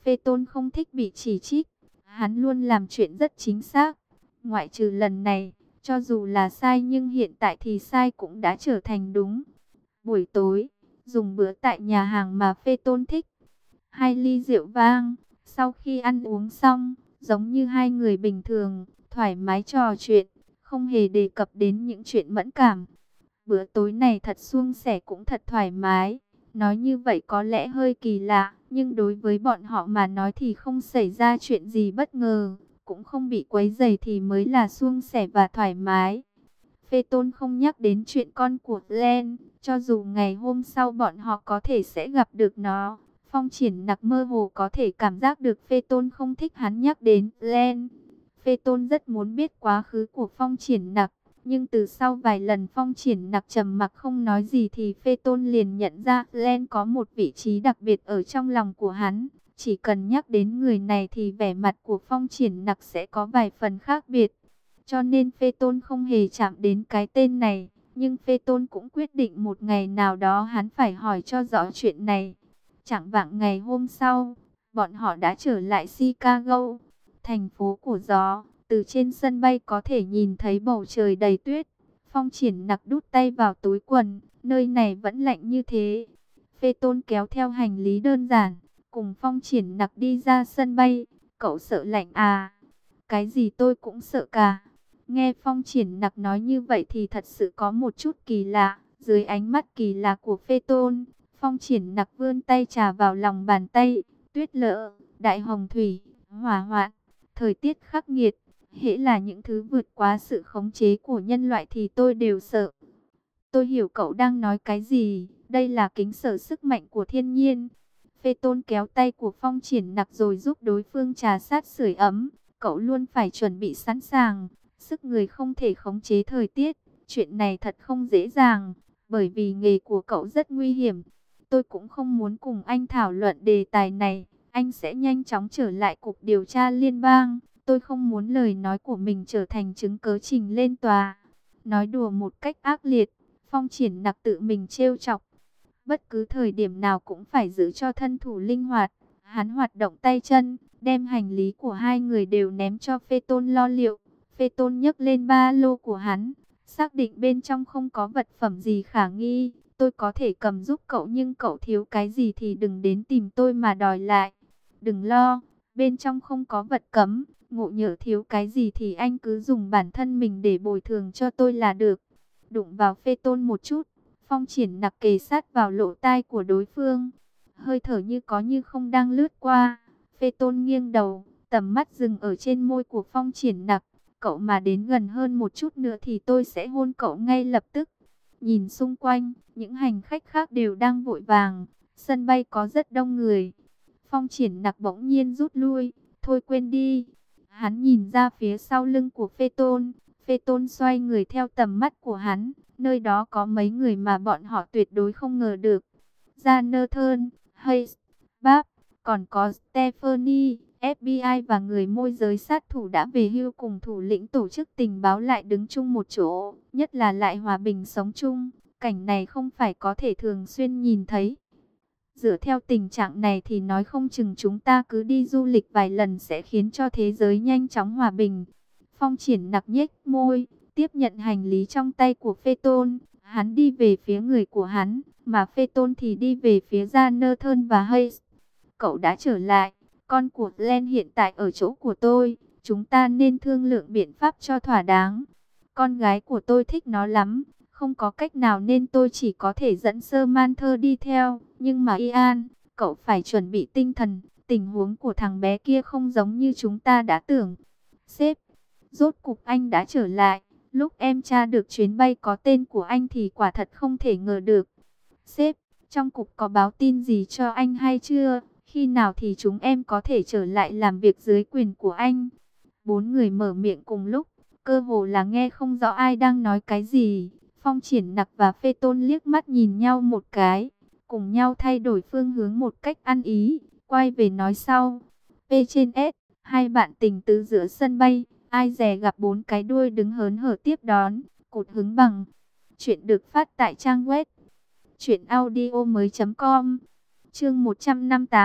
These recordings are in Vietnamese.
Phê Tôn không thích bị chỉ trích, hắn luôn làm chuyện rất chính xác. Ngoại trừ lần này, cho dù là sai nhưng hiện tại thì sai cũng đã trở thành đúng. Buổi tối, dùng bữa tại nhà hàng mà Phê Tôn thích. 2 ly rượu vang, sau khi ăn uống xong, giống như hai người bình thường, thoải mái trò chuyện, không hề đề cập đến những chuyện mẫn cảm. Bữa tối này thật suôn sẻ cũng thật thoải mái. Nói như vậy có lẽ hơi kỳ lạ, nhưng đối với bọn họ mà nói thì không xảy ra chuyện gì bất ngờ, cũng không bị quấy rầy thì mới là suôn sẻ và thoải mái. Phê Tôn không nhắc đến chuyện con của Glenn, cho dù ngày hôm sau bọn họ có thể sẽ gặp được nó. Phong Triển Nặc mơ hồ có thể cảm giác được Phê Tôn không thích hắn nhắc đến Glenn. Phê Tôn rất muốn biết quá khứ của Phong Triển Nặc, nhưng từ sau vài lần Phong Triển Nặc trầm mặc không nói gì thì Phê Tôn liền nhận ra Glenn có một vị trí đặc biệt ở trong lòng của hắn. Chỉ cần nhắc đến người này thì vẻ mặt của Phong Triển Nặc sẽ có vài phần khác biệt. Cho nên Phê Tôn không hề chạm đến cái tên này. Nhưng Phê Tôn cũng quyết định một ngày nào đó hắn phải hỏi cho rõ chuyện này. Chẳng vạng ngày hôm sau, bọn họ đã trở lại Chicago, thành phố của gió. Từ trên sân bay có thể nhìn thấy bầu trời đầy tuyết. Phong Triển Nặc đút tay vào túi quần, nơi này vẫn lạnh như thế. Phê Tôn kéo theo hành lý đơn giản, cùng Phong Triển Nặc đi ra sân bay. Cậu sợ lạnh à? Cái gì tôi cũng sợ cả. Nghe Phong Triển Nặc nói như vậy thì thật sự có một chút kỳ lạ. Dưới ánh mắt kỳ lạ của Phê Tôn, Phong Triển Nặc vươn tay trà vào lòng bàn tay. Tuyết lở, đại hồng thủy, hỏa hoạn, thời tiết khắc nghiệt. Hễ là những thứ vượt quá sự khống chế của nhân loại thì tôi đều sợ. Tôi hiểu cậu đang nói cái gì. Đây là kính sợ sức mạnh của thiên nhiên. Phê Tôn kéo tay của Phong Triển Nặc rồi giúp đối phương trà sát sưởi ấm. Cậu luôn phải chuẩn bị sẵn sàng. Sức người không thể khống chế thời tiết. Chuyện này thật không dễ dàng. Bởi vì nghề của cậu rất nguy hiểm. Tôi cũng không muốn cùng anh thảo luận đề tài này. Anh sẽ nhanh chóng trở lại cục điều tra liên bang. Tôi không muốn lời nói của mình trở thành chứng cớ trình lên tòa. Nói đùa một cách ác liệt, Phong Triển Nặc tự mình trêu chọc. Bất cứ thời điểm nào cũng phải giữ cho thân thủ linh hoạt. Hắn hoạt động tay chân, đem hành lý của hai người đều ném cho Phê Tôn lo liệu. Phê Tôn nhấc lên ba lô của hắn, xác định bên trong không có vật phẩm gì khả nghi. Tôi có thể cầm giúp cậu nhưng cậu thiếu cái gì thì đừng đến tìm tôi mà đòi lại. Đừng lo, bên trong không có vật cấm. Ngộ nhỡ thiếu cái gì thì anh cứ dùng bản thân mình để bồi thường cho tôi là được. Đụng vào Phê Tôn một chút, Phong Triển Nặc kề sát vào lỗ tai của đối phương. Hơi thở như có như không đang lướt qua. Phê Tôn nghiêng đầu, tầm mắt dừng ở trên môi của Phong Triển Nặc. Cậu mà đến gần hơn một chút nữa thì tôi sẽ hôn cậu ngay lập tức. Nhìn xung quanh, những hành khách khác đều đang vội vàng. Sân bay có rất đông người. Phong Triển Nặc bỗng nhiên rút lui. Thôi quên đi. Hắn nhìn ra phía sau lưng của Phê Tôn. Phê Tôn xoay người theo tầm mắt của hắn. Nơi đó có mấy người mà bọn họ tuyệt đối không ngờ được. Jonathan, Hayes, Barb, còn có Stephanie, FBI và người môi giới sát thủ đã về hưu cùng thủ lĩnh tổ chức tình báo lại đứng chung một chỗ. Nhất là lại hòa bình sống chung. Cảnh này không phải có thể thường xuyên nhìn thấy. Dựa theo tình trạng này thì nói không chừng chúng ta cứ đi du lịch vài lần sẽ khiến cho thế giới nhanh chóng hòa bình. Phong Triển Nặc nhếch môi, tiếp nhận hành lý trong tay của Phê Tôn. Hắn đi về phía người của hắn, mà Phê Tôn thì đi về phía Jonathan và Hayes. Cậu đã trở lại, con của Glenn hiện tại ở chỗ của tôi. Chúng ta nên thương lượng biện pháp cho thỏa đáng. Con gái của tôi thích nó lắm. Không có cách nào nên tôi chỉ có thể dẫn Samantha đi theo. Nhưng mà Ian, cậu phải chuẩn bị tinh thần. Tình huống của thằng bé kia không giống như chúng ta đã tưởng. Sếp, rốt cục anh đã trở lại. Lúc em tra được chuyến bay có tên của anh thì quả thật không thể ngờ được. Sếp, trong cục có báo tin gì cho anh hay chưa? Khi nào thì chúng em có thể trở lại làm việc dưới quyền của anh? 4 người mở miệng cùng lúc. Cơ hồ là nghe không rõ ai đang nói cái gì. Phong Triển Nặc và Phê Tôn liếc mắt nhìn nhau một cái. Cùng nhau thay đổi phương hướng một cách ăn ý. Quay về nói sau. P trên S. Hai bạn tình tứ giữa sân bay. Ai dè gặp 4 cái đuôi đứng hớn hở tiếp đón. Cột hứng bằng. Chuyện được phát tại trang web. Chuyện audio mới.com. Chương 158.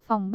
Phòng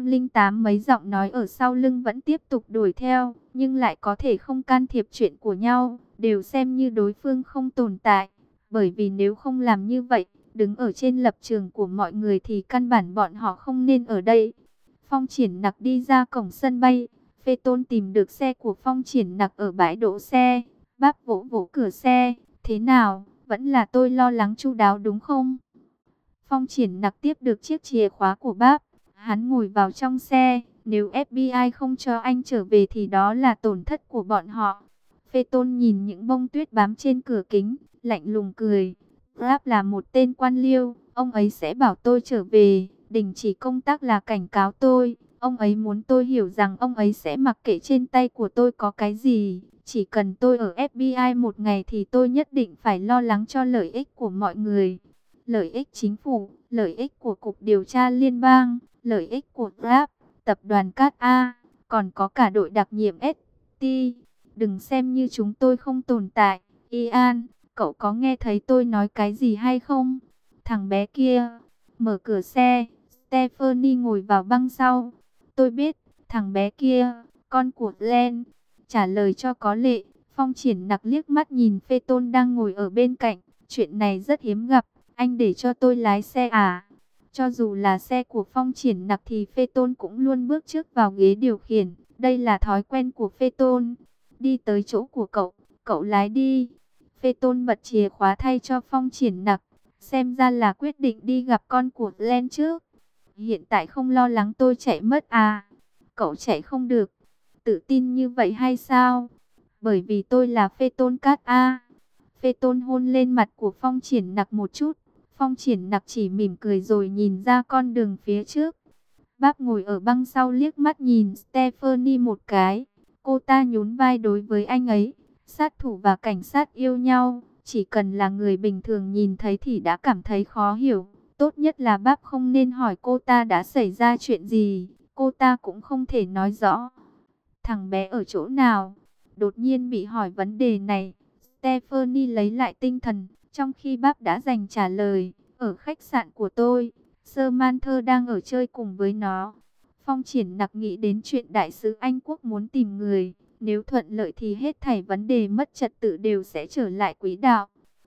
308 mấy giọng nói ở sau lưng vẫn tiếp tục đuổi theo, nhưng lại có thể không can thiệp chuyện của nhau, đều xem như đối phương không tồn tại. Bởi vì nếu không làm như vậy, đứng ở trên lập trường của mọi người thì căn bản bọn họ không nên ở đây. Phong Triển Nặc đi ra cổng sân bay, Phê Tôn tìm được xe của Phong Triển Nặc ở bãi đỗ xe, bác vỗ vỗ cửa xe, thế nào, vẫn là tôi lo lắng chu đáo đúng không? Phong Triển Nặc tiếp được chiếc chìa khóa của bác, hắn ngồi vào trong xe, nếu FBI không cho anh trở về thì đó là tổn thất của bọn họ. Phê Tôn nhìn những bông tuyết bám trên cửa kính, lạnh lùng cười. Grab là một tên quan liêu, ông ấy sẽ bảo tôi trở về, đình chỉ công tác là cảnh cáo tôi. Ông ấy muốn tôi hiểu rằng ông ấy sẽ mặc kệ trên tay của tôi có cái gì. Chỉ cần tôi ở FBI một ngày thì tôi nhất định phải lo lắng cho lợi ích của mọi người. Lợi ích chính phủ, lợi ích của Cục Điều tra Liên bang, lợi ích của Grab, tập đoàn Cát A, còn có cả đội đặc nhiệm ST. Đừng xem như chúng tôi không tồn tại. Ian, cậu có nghe thấy tôi nói cái gì hay không? Thằng bé kia, mở cửa xe, Stephanie ngồi vào băng sau. Tôi biết, thằng bé kia, con của Glenn. Trả lời cho có lệ, Phong Triển Nặc liếc mắt nhìn Phê Tôn đang ngồi ở bên cạnh. Chuyện này rất hiếm gặp, anh để cho tôi lái xe à? Cho dù là xe của Phong Triển Nặc thì Phê Tôn cũng luôn bước trước vào ghế điều khiển. Đây là thói quen của Phê Tôn. Đi tới chỗ của cậu, cậu lái đi. Phê Tôn bật chìa khóa thay cho Phong Triển Nặc. Xem ra là quyết định đi gặp con của Glenn trước. Hiện tại không lo lắng tôi chạy mất à? Cậu chạy không được. Tự tin như vậy hay sao? Bởi vì tôi là Phê Tôn Cát A. Phê Tôn hôn lên mặt của Phong Triển Nặc một chút. Phong Triển Nặc chỉ mỉm cười rồi nhìn ra con đường phía trước. Bác ngồi ở băng sau liếc mắt nhìn Stephanie một cái. Cô ta nhún vai đối với anh ấy. Sát thủ và cảnh sát yêu nhau. Chỉ cần là người bình thường nhìn thấy thì đã cảm thấy khó hiểu. Tốt nhất là bác không nên hỏi cô ta đã xảy ra chuyện gì. Cô ta cũng không thể nói rõ. Thằng bé ở chỗ nào? Đột nhiên bị hỏi vấn đề này. Stephanie lấy lại tinh thần. Trong khi bác đã dành trả lời. Ở khách sạn của tôi. Samantha đang ở chơi cùng với nó. Phong Triển Nặc nghĩ đến chuyện đại sứ Anh Quốc muốn tìm người. Nếu thuận lợi thì hết thảy vấn đề mất trật tự đều sẽ trở lại quỹ đạo.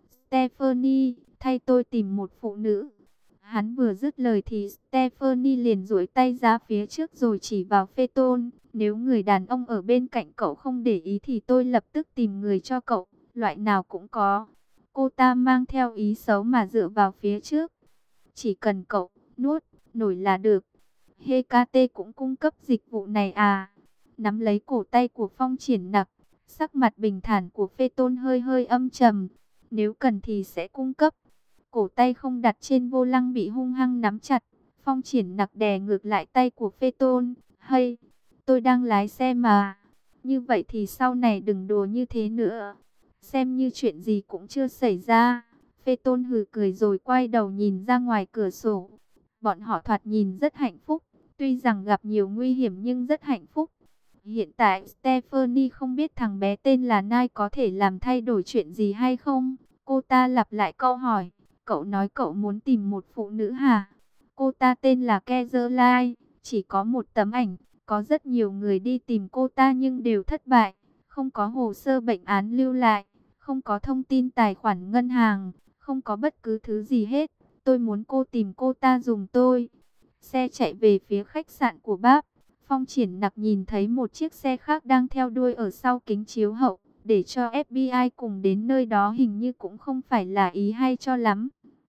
Stephanie, thay tôi tìm một phụ nữ. Hắn vừa dứt lời thì Stephanie liền duỗi tay ra phía trước rồi chỉ vào Phê Tôn. Nếu người đàn ông ở bên cạnh cậu không để ý thì tôi lập tức tìm người cho cậu. Loại nào cũng có. Cô ta mang theo ý xấu mà dựa vào phía trước. Chỉ cần cậu nuốt nổi là được. HKT cũng cung cấp dịch vụ này à? Nắm lấy cổ tay của Phong Triển Nặc, sắc mặt bình thản của Phê Tôn hơi hơi âm trầm. Nếu cần thì sẽ cung cấp. Cổ tay không đặt trên vô lăng bị hung hăng nắm chặt. Phong Triển Nặc đè ngược lại tay của Phê Tôn. Hay, tôi đang lái xe mà. Như vậy thì sau này đừng đùa như thế nữa. Xem như chuyện gì cũng chưa xảy ra. Phê Tôn hừ cười rồi quay đầu nhìn ra ngoài cửa sổ. Bọn họ thoạt nhìn rất hạnh phúc. Tuy rằng gặp nhiều nguy hiểm nhưng rất hạnh phúc. Hiện tại Stephanie không biết thằng bé tên là Nai có thể làm thay đổi chuyện gì hay không. Cô ta lặp lại câu hỏi. Cậu nói cậu muốn tìm một phụ nữ hả? Cô ta tên là Kezerline. Chỉ có một tấm ảnh. Có rất nhiều người đi tìm cô ta nhưng đều thất bại. Không có hồ sơ bệnh án lưu lại. Không có thông tin tài khoản ngân hàng. Không có bất cứ thứ gì hết. Tôi muốn cô tìm cô ta dùng tôi. Xe chạy về phía khách sạn của bác. Phong Triển Nặc nhìn thấy một chiếc xe khác đang theo đuôi ở sau kính chiếu hậu. Để cho FBI cùng đến nơi đó hình như cũng không phải là ý hay cho lắm.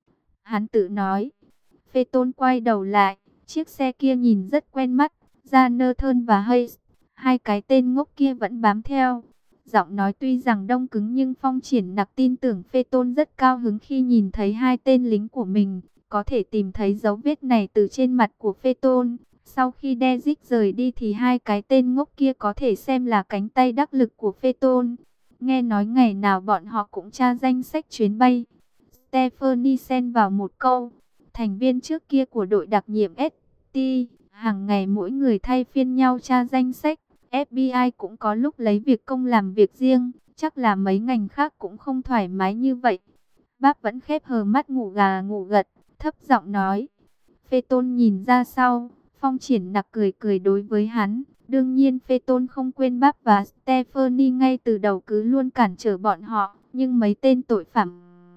Hắn tự nói. Phê Tôn quay đầu lại. Chiếc xe kia nhìn rất quen mắt. Jonathan và Hayes. Hai cái tên ngốc kia vẫn bám theo. Giọng nói tuy rằng đông cứng nhưng Phong Triển Nặc tin tưởng Phê Tôn rất cao hứng khi nhìn thấy hai tên lính của mình. Có thể tìm thấy dấu vết này từ trên mặt của Phê Tôn. Sau khi Dezic rời đi thì hai cái tên ngốc kia có thể xem là cánh tay đắc lực của Phê Tôn. Nghe nói ngày nào bọn họ cũng tra danh sách chuyến bay. Stephanie xen vào một câu. Thành viên trước kia của đội đặc nhiệm ST, hàng ngày mỗi người thay phiên nhau tra danh sách. FBI cũng có lúc lấy việc công làm việc riêng. Chắc là mấy ngành khác cũng không thoải mái như vậy. Bác vẫn khép hờ mắt ngủ gà ngủ gật, thấp giọng nói. Phê Tôn nhìn ra sau. Phong Triển Nặc cười cười đối với hắn. Đương nhiên Phê Tôn không quên Báp và Stephanie ngay từ đầu cứ luôn cản trở bọn họ. Nhưng mấy tên tội phạm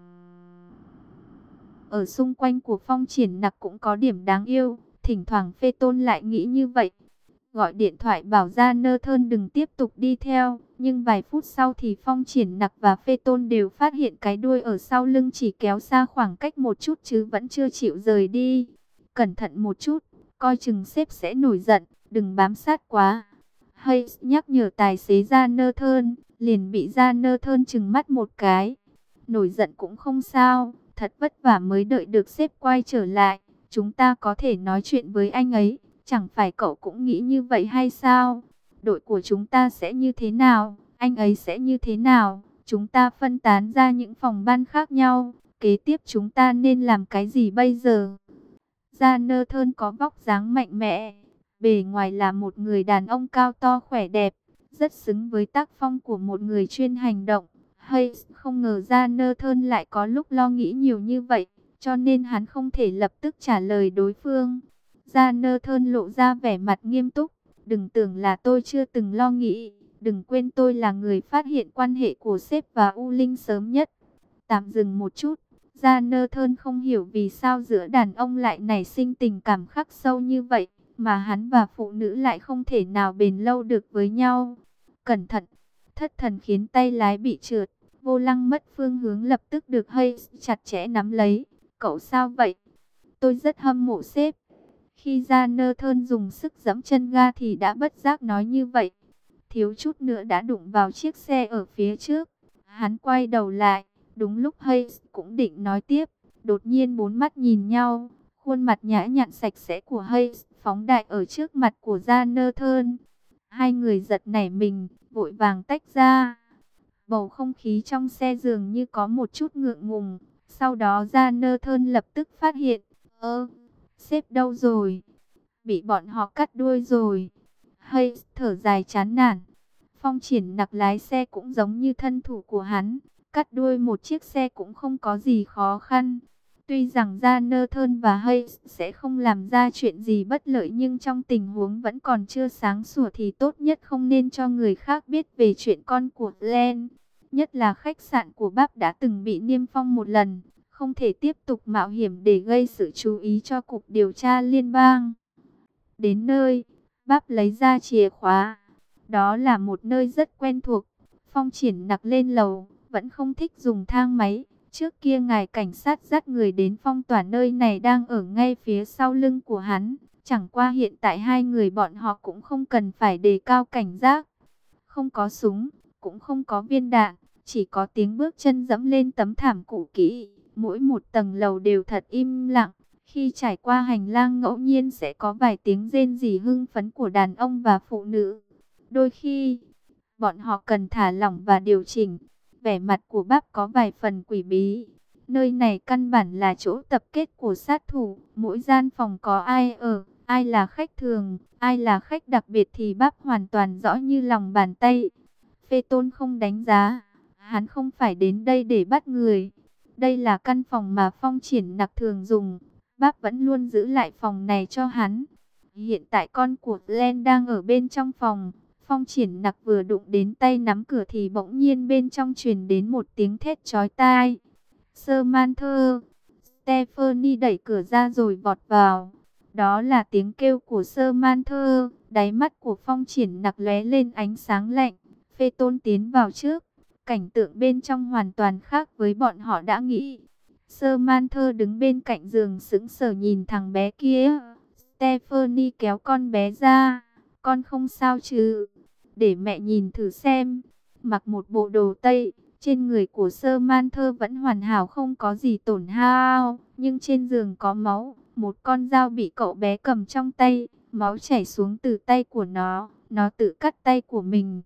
ở xung quanh của Phong Triển Nặc cũng có điểm đáng yêu. Thỉnh thoảng Phê Tôn lại nghĩ như vậy. Gọi điện thoại bảo ra Nơ Thơn đừng tiếp tục đi theo. Nhưng vài phút sau thì Phong Triển Nặc và Phê Tôn đều phát hiện cái đuôi ở sau lưng chỉ kéo xa khoảng cách một chút chứ vẫn chưa chịu rời đi. Cẩn thận một chút, coi chừng sếp sẽ nổi giận, đừng bám sát quá. Hay nhắc nhở tài xế ra Nơ Thơn, liền bị ra Nơ Thơn trừng mắt một cái. Nổi giận cũng không sao, thật vất vả mới đợi được sếp quay trở lại. Chúng ta có thể nói chuyện với anh ấy. Chẳng phải cậu cũng nghĩ như vậy hay sao? Đội của chúng ta sẽ như thế nào? Anh ấy sẽ như thế nào? Chúng ta phân tán ra những phòng ban khác nhau. Kế tiếp chúng ta nên làm cái gì bây giờ? Gia Nơ Thơn có vóc dáng mạnh mẽ. Bề ngoài là một người đàn ông cao to khỏe đẹp. Rất xứng với tác phong của một người chuyên hành động. Hay không ngờ Gia Nơ Thơn lại có lúc lo nghĩ nhiều như vậy. Cho nên hắn không thể lập tức trả lời đối phương. Gia Nơ Thơn lộ ra vẻ mặt nghiêm túc. Đừng tưởng là tôi chưa từng lo nghĩ. Đừng quên tôi là người phát hiện quan hệ của sếp và U Linh sớm nhất. Tạm dừng một chút. Gia Nơ Thơn không hiểu vì sao giữa đàn ông lại nảy sinh tình cảm khắc sâu như vậy. Mà hắn và phụ nữ lại không thể nào bền lâu được với nhau. Cẩn thận. Thất thần khiến tay lái bị trượt. Vô lăng mất phương hướng lập tức được Hay chặt chẽ nắm lấy. Cậu sao vậy? Tôi rất hâm mộ sếp. Khi Gia Nơ Thơn dùng sức giẫm chân ga thì đã bất giác nói như vậy. Thiếu chút nữa đã đụng vào chiếc xe ở phía trước. Hắn quay đầu lại. Đúng lúc Hayes cũng định nói tiếp. Đột nhiên bốn mắt nhìn nhau. Khuôn mặt nhã nhặn sạch sẽ của Hayes phóng đại ở trước mặt của Gia Nơ Thơn. Hai người giật nảy mình, vội vàng tách ra. Bầu không khí trong xe dường như có một chút ngượng ngùng. Sau đó Gia Nơ Thơn lập tức phát hiện. Sếp đâu rồi? Bị bọn họ cắt đuôi rồi. Hay thở dài chán nản. Phong Triển Nặc lái xe cũng giống như thân thủ của hắn. Cắt đuôi một chiếc xe cũng không có gì khó khăn. Tuy rằng Gia Nơ Thơn và Hay sẽ không làm ra chuyện gì bất lợi, nhưng trong tình huống vẫn còn chưa sáng sủa thì tốt nhất không nên cho người khác biết về chuyện con của Glenn. Nhất là khách sạn của Báp đã từng bị niêm phong một lần. Không thể tiếp tục mạo hiểm để gây sự chú ý cho Cục Điều tra Liên bang. Đến nơi, Báp lấy ra chìa khóa. Đó là một nơi rất quen thuộc. Phong Triển Nặc lên lầu, vẫn không thích dùng thang máy. Trước kia ngài cảnh sát dắt người đến phong tỏa nơi này đang ở ngay phía sau lưng của hắn. Chẳng qua hiện tại hai người bọn họ cũng không cần phải đề cao cảnh giác. Không có súng, cũng không có viên đạn, chỉ có tiếng bước chân dẫm lên tấm thảm cũ kỹ. Mỗi một tầng lầu đều thật im lặng. Khi trải qua hành lang ngẫu nhiên sẽ có vài tiếng rên rỉ hưng phấn của đàn ông và phụ nữ. Đôi khi, bọn họ cần thả lỏng và điều chỉnh. Vẻ mặt của Báp có vài phần quỷ bí. Nơi này căn bản là chỗ tập kết của sát thủ. Mỗi gian phòng có ai ở, ai là khách thường, ai là khách đặc biệt thì Báp hoàn toàn rõ như lòng bàn tay. Phê Tôn không đánh giá. Hắn không phải đến đây để bắt người. Đây là căn phòng mà Phong Triển Nặc thường dùng. Báp vẫn luôn giữ lại phòng này cho hắn. Hiện tại con của Glenn đang ở bên trong phòng. Phong Triển Nặc vừa đụng đến tay nắm cửa thì bỗng nhiên bên trong truyền đến một tiếng thét chói tai. Samantha! Stephanie đẩy cửa ra rồi vọt vào. Đó là tiếng kêu của Samantha. Đáy mắt của Phong Triển Nặc lóe lên ánh sáng lạnh. Phê Tôn tiến vào trước. Cảnh tượng bên trong hoàn toàn khác với bọn họ đã nghĩ. Samantha đứng bên cạnh giường sững sờ nhìn thằng bé kia. Stephanie kéo con bé ra. Con không sao chứ? Để mẹ nhìn thử xem. Mặc một bộ đồ tây, trên người của Samantha vẫn hoàn hảo không có gì tổn hao. Nhưng trên giường có máu. Một con dao bị cậu bé cầm trong tay. Máu chảy xuống từ tay của nó. Nó tự cắt tay của mình.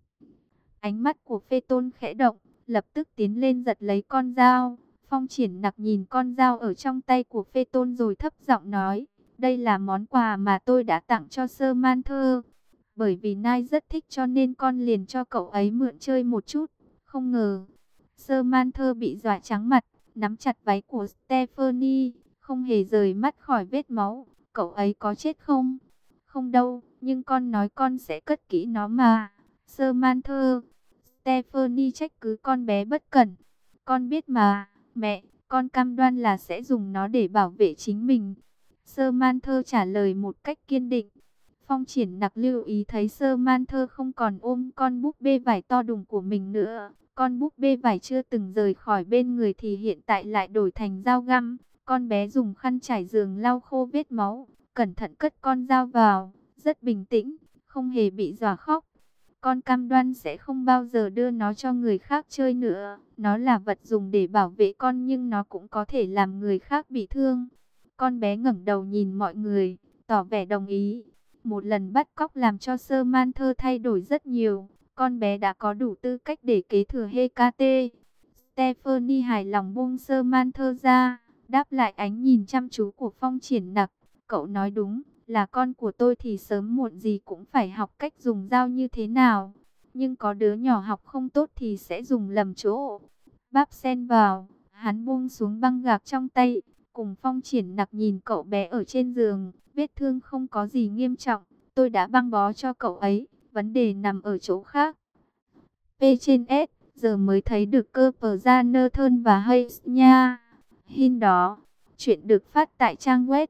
Ánh mắt của Phê Tôn khẽ động, lập tức tiến lên giật lấy con dao. Phong Triển Nặc nhìn con dao ở trong tay của Phê Tôn rồi thấp giọng nói, đây là món quà mà tôi đã tặng cho Samantha. Bởi vì Nai rất thích cho nên con liền cho cậu ấy mượn chơi một chút. Không ngờ, Samantha bị dọa trắng mặt, nắm chặt váy của Stephanie, không hề rời mắt khỏi vết máu. Cậu ấy có chết không? Không đâu, nhưng con nói con sẽ cất kỹ nó mà. Samantha, Stephanie trách cứ con bé bất cẩn. Con biết mà, mẹ, con cam đoan là sẽ dùng nó để bảo vệ chính mình. Samantha trả lời một cách kiên định. Phong Triển Nặc lưu ý thấy Samantha không còn ôm con búp bê vải to đùng của mình nữa. Con búp bê vải chưa từng rời khỏi bên người thì hiện tại lại đổi thành dao găm. Con bé dùng khăn trải giường lau khô vết máu, cẩn thận cất con dao vào, rất bình tĩnh, không hề bị dọa khóc. Con cam đoan sẽ không bao giờ đưa nó cho người khác chơi nữa. Nó là vật dùng để bảo vệ con nhưng nó cũng có thể làm người khác bị thương. Con bé ngẩng đầu nhìn mọi người, tỏ vẻ đồng ý. Một lần bắt cóc làm cho Samantha thay đổi rất nhiều. Con bé đã có đủ tư cách để kế thừa Hecate. Stephanie hài lòng buông Samantha ra, đáp lại ánh nhìn chăm chú của Phong Triển Nặc. Cậu nói đúng, là con của tôi thì sớm muộn gì cũng phải học cách dùng dao như thế nào. Nhưng có đứa nhỏ học không tốt thì sẽ dùng lầm chỗ. Báp xen vào, hắn buông xuống băng gạc trong tay, cùng Phong Triển Nặc nhìn cậu bé ở trên giường. Vết thương không có gì nghiêm trọng, tôi đã băng bó cho cậu ấy, vấn đề nằm ở chỗ khác. P trên S, giờ mới thấy được cơ pờ ra nơ thơn và Hayes nha. Hin đó, chuyện được phát tại trang web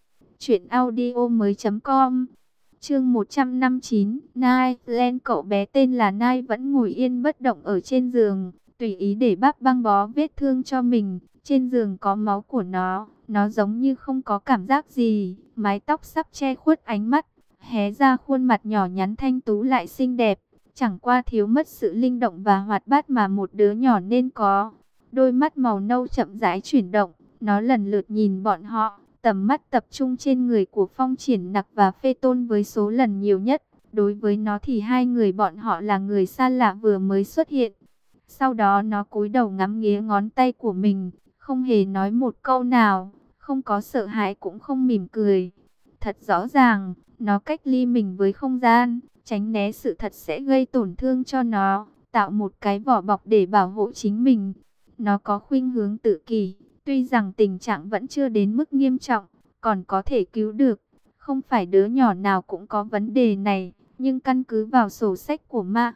truyệnaudiomoi.com. Chương 159, Nai, Len cậu bé tên là Nai vẫn ngồi yên bất động ở trên giường, tùy ý để bác băng bó vết thương cho mình. Trên giường có máu của nó giống như không có cảm giác gì, mái tóc sắp che khuất ánh mắt, hé ra khuôn mặt nhỏ nhắn thanh tú lại xinh đẹp, chẳng qua thiếu mất sự linh động và hoạt bát mà một đứa nhỏ nên có. Đôi mắt màu nâu chậm rãi chuyển động, nó lần lượt nhìn bọn họ. Tầm mắt tập trung trên người của Phong Triển Nặc và Phê Tôn với số lần nhiều nhất. Đối với nó thì hai người bọn họ là người xa lạ vừa mới xuất hiện. Sau đó nó cúi đầu ngắm nghía ngón tay của mình, không hề nói một câu nào, không có sợ hãi cũng không mỉm cười. Thật rõ ràng, nó cách ly mình với không gian, tránh né sự thật sẽ gây tổn thương cho nó, tạo một cái vỏ bọc để bảo hộ chính mình. Nó có khuynh hướng tự kỷ. Tuy rằng tình trạng vẫn chưa đến mức nghiêm trọng, còn có thể cứu được. Không phải đứa nhỏ nào cũng có vấn đề này, nhưng căn cứ vào sổ sách của ma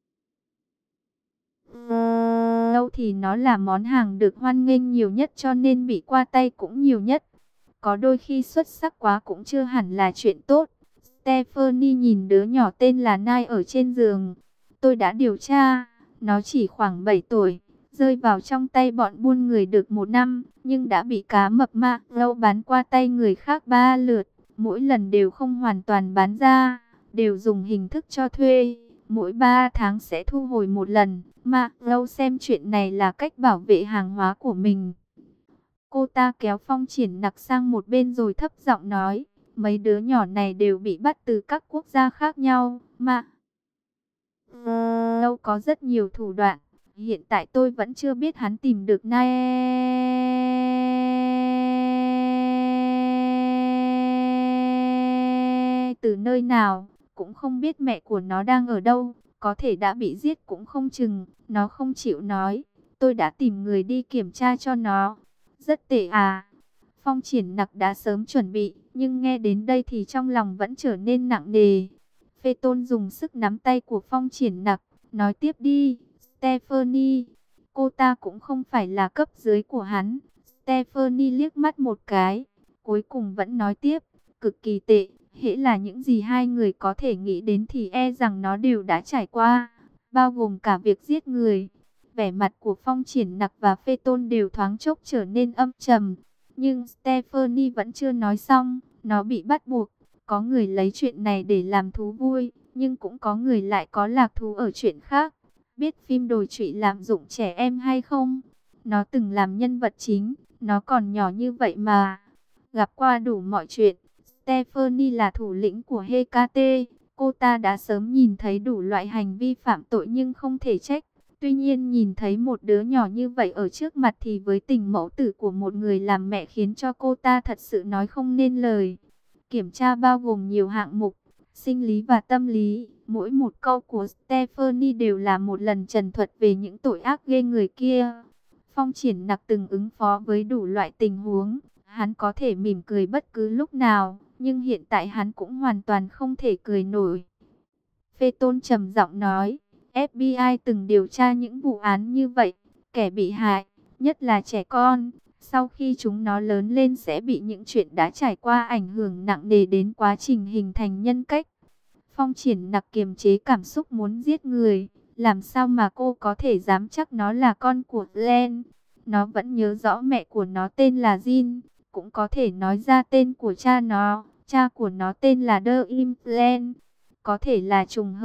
lâu thì nó là món hàng được hoan nghênh nhiều nhất cho nên bị qua tay cũng nhiều nhất. Có đôi khi xuất sắc quá cũng chưa hẳn là chuyện tốt. Stephanie nhìn đứa nhỏ tên là Nai ở trên giường. Tôi đã điều tra, nó chỉ khoảng 7 tuổi. Rơi vào trong tay bọn buôn người được 1 năm, nhưng đã bị cá mập ma lâu bán qua tay người khác 3 lượt. Mỗi lần đều không hoàn toàn bán ra, đều dùng hình thức cho thuê. Mỗi 3 tháng sẽ thu hồi một lần. Ma lâu xem chuyện này là cách bảo vệ hàng hóa của mình. Cô ta kéo Phong Triển Nặc sang một bên rồi thấp giọng nói, mấy đứa nhỏ này đều bị bắt từ các quốc gia khác nhau. Ma lâu có rất nhiều thủ đoạn. Hiện tại tôi vẫn chưa biết hắn tìm được Nai từ nơi nào, cũng không biết mẹ của nó đang ở đâu, có thể đã bị giết cũng không chừng, nó không chịu nói. Tôi đã tìm người đi kiểm tra cho nó. Rất tệ à. Phong Triển Nặc đã sớm chuẩn bị, nhưng nghe đến đây thì trong lòng vẫn trở nên nặng nề. Phê Tôn dùng sức nắm tay của Phong Triển Nặc, nói tiếp đi. Stephanie, cô ta cũng không phải là cấp dưới của hắn. Stephanie liếc mắt một cái, cuối cùng vẫn nói tiếp, cực kỳ tệ, hễ là những gì hai người có thể nghĩ đến thì e rằng nó đều đã trải qua, bao gồm cả việc giết người. Vẻ mặt của Phong Triển Nặc và Phê Tôn đều thoáng chốc trở nên âm trầm, nhưng Stephanie vẫn chưa nói xong, nó bị bắt buộc. Có người lấy chuyện này để làm thú vui, nhưng cũng có người lại có lạc thú ở chuyện khác. Biết phim đồi trụy lạm dụng trẻ em hay không? Nó từng làm nhân vật chính, nó còn nhỏ như vậy mà. Gặp qua đủ mọi chuyện. Stephanie là thủ lĩnh của Hecate. Cô ta đã sớm nhìn thấy đủ loại hành vi phạm tội nhưng không thể trách. Tuy nhiên nhìn thấy một đứa nhỏ như vậy ở trước mặt thì với tình mẫu tử của một người làm mẹ khiến cho cô ta thật sự nói không nên lời. Kiểm tra bao gồm nhiều hạng mục, sinh lý và tâm lý. Mỗi một câu của Stephanie đều là một lần trần thuật về những tội ác ghê người kia. Phong Triển Nặc từng ứng phó với đủ loại tình huống. Hắn có thể mỉm cười bất cứ lúc nào, nhưng hiện tại hắn cũng hoàn toàn không thể cười nổi. Phê Tôn trầm giọng nói, FBI từng điều tra những vụ án như vậy, kẻ bị hại, nhất là trẻ con, sau khi chúng nó lớn lên sẽ bị những chuyện đã trải qua ảnh hưởng nặng nề đến quá trình hình thành nhân cách. Phong Triển Nặc kiềm chế cảm xúc muốn giết người, làm sao mà cô có thể dám chắc nó là con của Glenn. Nó vẫn nhớ rõ mẹ của nó tên là Jean, cũng có thể nói ra tên của cha nó, cha của nó tên là Dean Glenn. Có thể là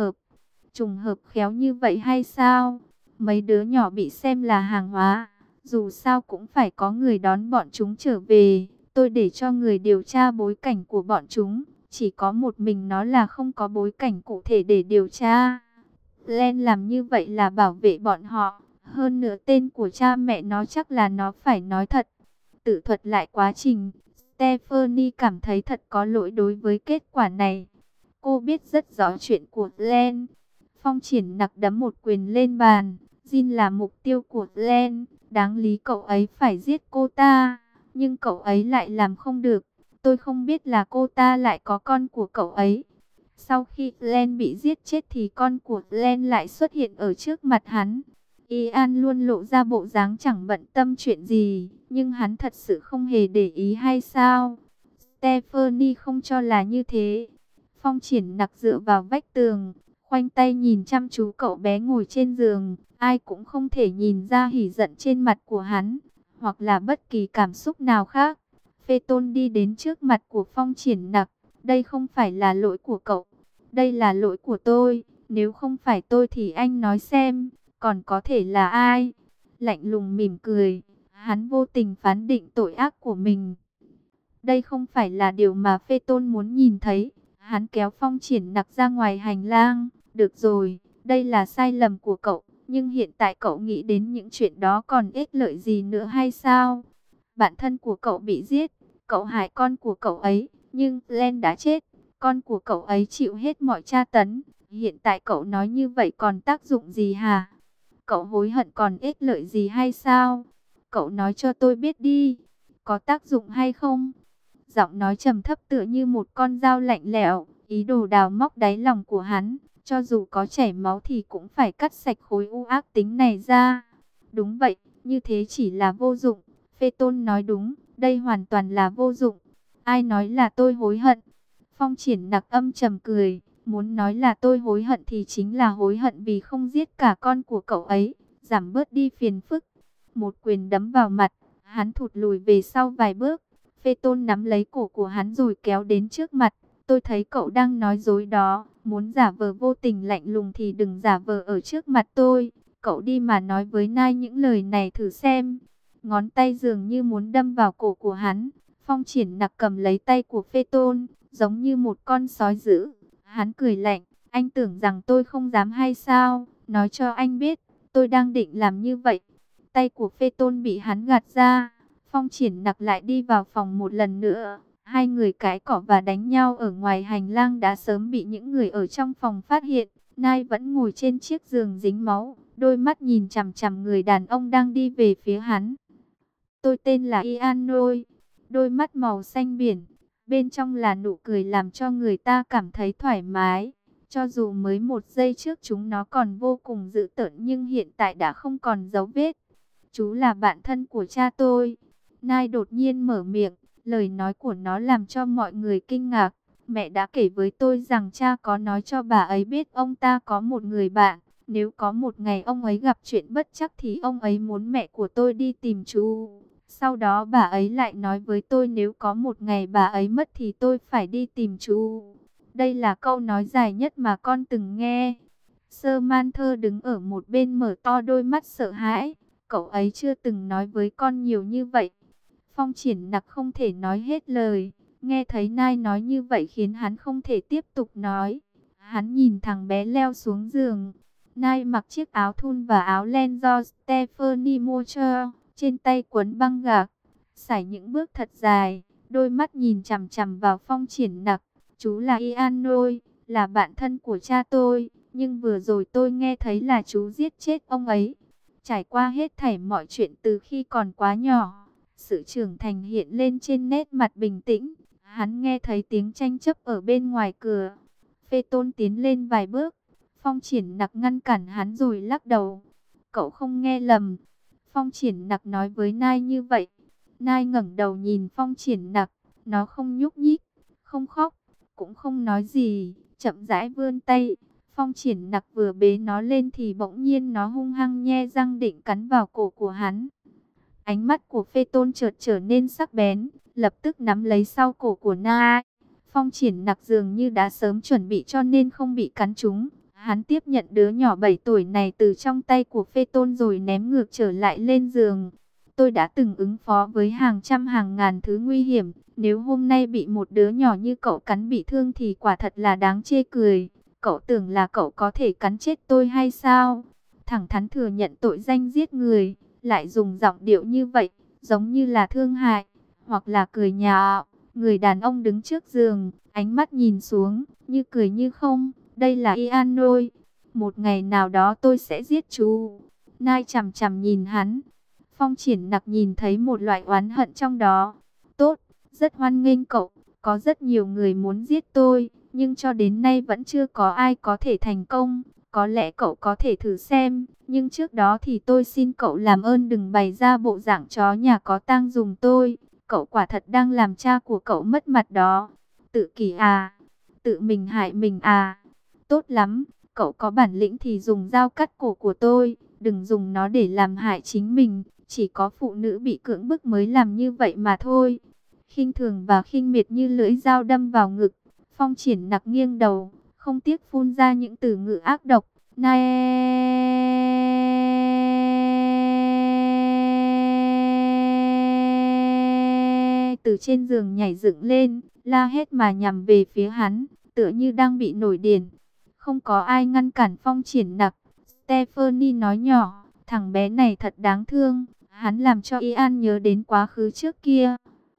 trùng hợp khéo như vậy hay sao? Mấy đứa nhỏ bị xem là hàng hóa, dù sao cũng phải có người đón bọn chúng trở về. Tôi để cho người điều tra bối cảnh của bọn chúng, chỉ có một mình nó là không có bối cảnh cụ thể để điều tra. Glenn làm như vậy là bảo vệ bọn họ, hơn nữa tên của cha mẹ nó chắc là nó phải nói thật. Tự thuật lại quá trình, Stephanie cảm thấy thật có lỗi đối với kết quả này. Cô biết rất rõ chuyện của Glenn. Phong Triển Nặc đấm một quyền lên bàn. Jin là mục tiêu của Glenn, đáng lý cậu ấy phải giết cô ta, nhưng cậu ấy lại làm không được. Tôi không biết là cô ta lại có con của cậu ấy. Sau khi Glenn bị giết chết thì con của Glenn lại xuất hiện ở trước mặt hắn. Ian luôn lộ ra bộ dáng chẳng bận tâm chuyện gì, nhưng hắn thật sự không hề để ý hay sao? Stephanie không cho là như thế. Phong Triển Nặc dựa vào vách tường, khoanh tay nhìn chăm chú cậu bé ngồi trên giường. Ai cũng không thể nhìn ra hỉ giận trên mặt của hắn, hoặc là bất kỳ cảm xúc nào khác. Phê Tôn đi đến trước mặt của Phong Triển Nặc. Đây không phải là lỗi của cậu, đây là lỗi của tôi. Nếu không phải tôi thì anh nói xem, còn có thể là ai? Lạnh lùng mỉm cười, hắn vô tình phán định tội ác của mình. Đây không phải là điều mà Phê Tôn muốn nhìn thấy. Hắn kéo Phong Triển Nặc ra ngoài hành lang. Được rồi, đây là sai lầm của cậu, nhưng hiện tại cậu nghĩ đến những chuyện đó còn ích lợi gì nữa hay sao? Bạn thân của cậu bị giết, cậu hại con của cậu ấy, nhưng Glenn đã chết, con của cậu ấy chịu hết mọi tra tấn. Hiện tại cậu nói như vậy còn tác dụng gì hả? Cậu hối hận còn ích lợi gì hay sao? Cậu nói cho tôi biết đi, có tác dụng hay không? Giọng nói trầm thấp tựa như một con dao lạnh lẽo, ý đồ đào móc đáy lòng của hắn. Cho dù có chảy máu thì cũng phải cắt sạch khối u ác tính này ra. Đúng vậy, như thế chỉ là vô dụng. Phê Tôn nói đúng, đây hoàn toàn là vô dụng. Ai nói là tôi hối hận? Phong Triển Nặc âm trầm cười. Muốn nói là tôi hối hận thì chính là hối hận vì không giết cả con của cậu ấy, giảm bớt đi phiền phức. Một quyền đấm vào mặt, hắn thụt lùi về sau vài bước. Phê Tôn nắm lấy cổ của hắn rồi kéo đến trước mặt. Tôi thấy cậu đang nói dối đó. Muốn giả vờ vô tình lạnh lùng thì đừng giả vờ ở trước mặt tôi. Cậu đi mà nói với Nai những lời này thử xem. Ngón tay dường như muốn đâm vào cổ của hắn. Phong Triển Nặc cầm lấy tay của Phê Tôn, giống như một con sói dữ. Hắn cười lạnh, anh tưởng rằng tôi không dám hay sao? Nói cho anh biết, tôi đang định làm như vậy. Tay của Phê Tôn bị hắn gạt ra. Phong Triển Nặc lại đi vào phòng một lần nữa. Hai người cãi cỏ và đánh nhau ở ngoài hành lang đã sớm bị những người ở trong phòng phát hiện. Nai vẫn ngồi trên chiếc giường dính máu, đôi mắt nhìn chằm chằm người đàn ông đang đi về phía hắn. Tôi tên là Ian Noi. Đôi mắt màu xanh biển, bên trong là nụ cười làm cho người ta cảm thấy thoải mái. Cho dù mới một giây trước chúng nó còn vô cùng dữ tợn nhưng hiện tại đã không còn dấu vết. Chú là bạn thân của cha tôi. Nai đột nhiên mở miệng. Lời nói của nó làm cho mọi người kinh ngạc. Mẹ đã kể với tôi rằng cha có nói cho bà ấy biết ông ta có một người bạn. Nếu có một ngày ông ấy gặp chuyện bất trắc thì ông ấy muốn mẹ của tôi đi tìm chú. Sau đó bà ấy lại nói với tôi nếu có một ngày bà ấy mất thì tôi phải đi tìm chú. Đây là câu nói dài nhất mà con từng nghe. Samantha đứng ở một bên mở to đôi mắt sợ hãi. Cậu ấy chưa từng nói với con nhiều như vậy. Phong Triển Nặc không thể nói hết lời. Nghe thấy Nai nói như vậy khiến hắn không thể tiếp tục nói. Hắn nhìn thằng bé leo xuống giường. Nai mặc chiếc áo thun và áo len do Stephanie mua cho. Trên tay quấn băng gạc. Sải những bước thật dài. Đôi mắt nhìn chằm chằm vào Phong Triển Nặc. Chú là Ian Noi, là bạn thân của cha tôi. Nhưng vừa rồi tôi nghe thấy là chú giết chết ông ấy. Trải qua hết thảy mọi chuyện từ khi còn quá nhỏ. Sự trưởng thành hiện lên trên nét mặt bình tĩnh. Hắn nghe thấy tiếng tranh chấp ở bên ngoài cửa. Phê Tôn tiến lên vài bước. Phong Triển Nặc ngăn cản hắn rồi lắc đầu. Cậu không nghe lầm. Phong Triển Nặc nói với Nai như vậy. Nai ngẩng đầu nhìn Phong Triển Nặc. Nó không nhúc nhích, không khóc, cũng không nói gì, chậm rãi vươn tay. Phong Triển Nặc vừa bế nó lên thì bỗng nhiên nó hung hăng nhe răng định cắn vào cổ của hắn. Ánh mắt của Phê Tôn chợt trở nên sắc bén, lập tức nắm lấy sau cổ của Na. Phong Triển Nặc dường như đã sớm chuẩn bị cho nên không bị cắn trúng. Hắn tiếp nhận đứa nhỏ 7 tuổi này từ trong tay của Phê Tôn rồi ném ngược trở lại lên giường. Tôi đã từng ứng phó với hàng trăm hàng ngàn thứ nguy hiểm. Nếu hôm nay bị một đứa nhỏ như cậu cắn bị thương thì quả thật là đáng chê cười. Cậu tưởng là cậu có thể cắn chết tôi hay sao? Thẳng thắn thừa nhận tội danh giết người, lại dùng giọng điệu như vậy, giống như là thương hại, hoặc là cười nhạo. Người đàn ông đứng trước giường, ánh mắt nhìn xuống, như cười như không. Đây là Ian Nôi. Một ngày nào đó tôi sẽ giết chú. Nai chằm chằm nhìn hắn. Phong Triển Nặc nhìn thấy một loại oán hận trong đó. Tốt, rất hoan nghênh cậu. Có rất nhiều người muốn giết tôi, nhưng cho đến nay vẫn chưa có ai có thể thành công. Có lẽ cậu có thể thử xem, nhưng trước đó thì tôi xin cậu làm ơn đừng bày ra bộ dạng chó nhà có tang dùng tôi. Cậu quả thật đang làm cha của cậu mất mặt đó. Tự kỷ à? Tự mình hại mình à? Tốt lắm, cậu có bản lĩnh thì dùng dao cắt cổ của tôi, đừng dùng nó để làm hại chính mình. Chỉ có phụ nữ bị cưỡng bức mới làm như vậy mà thôi. Khinh thường và khinh miệt như lưỡi dao đâm vào ngực. Phong Triển Nặc nghiêng đầu, không tiếc phun ra những từ ngữ ác độc. Này! Từ trên giường nhảy dựng lên, la hét mà nhằm về phía hắn, tựa như đang bị nổi điên. Không có ai ngăn cản Phong Triển Nặc. Stephanie nói nhỏ, thằng bé này thật đáng thương. Hắn làm cho Ian nhớ đến quá khứ trước kia.